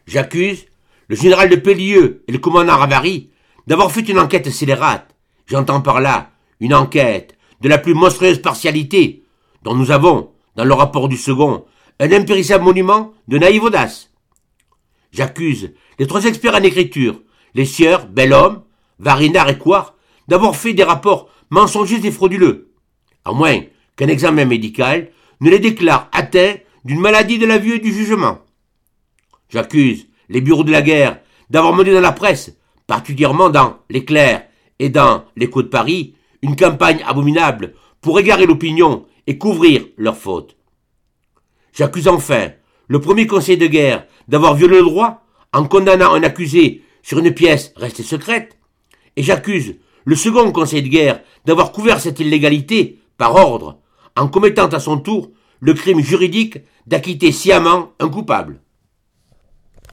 J'accuse le général de Pellieux et le commandant Ravary d'avoir fait une enquête scélérate. J'entends par là une enquête de la plus monstrueuse partialité, dont nous avons, dans le rapport du second, un impérissable monument de naïve audace. J'accuse les 3 experts en écriture, les sieurs, Belhomme, Varinard et Couard, d'avoir fait des rapports mensongers et frauduleux, à moins qu'un examen médical ne les déclare atteints d'une maladie de la vue et du jugement. J'accuse les bureaux de la guerre d'avoir mené dans la presse, particulièrement dans l'Éclair et dans l'Écho de Paris, une campagne abominable pour égarer l'opinion et couvrir leurs fautes. J'accuse enfin le premier conseil de guerre d'avoir violé le droit en condamnant un accusé sur une pièce restée secrète, et j'accuse le second conseil de guerre d'avoir couvert cette illégalité par ordre, en commettant à son tour le crime juridique d'acquitter sciemment un coupable.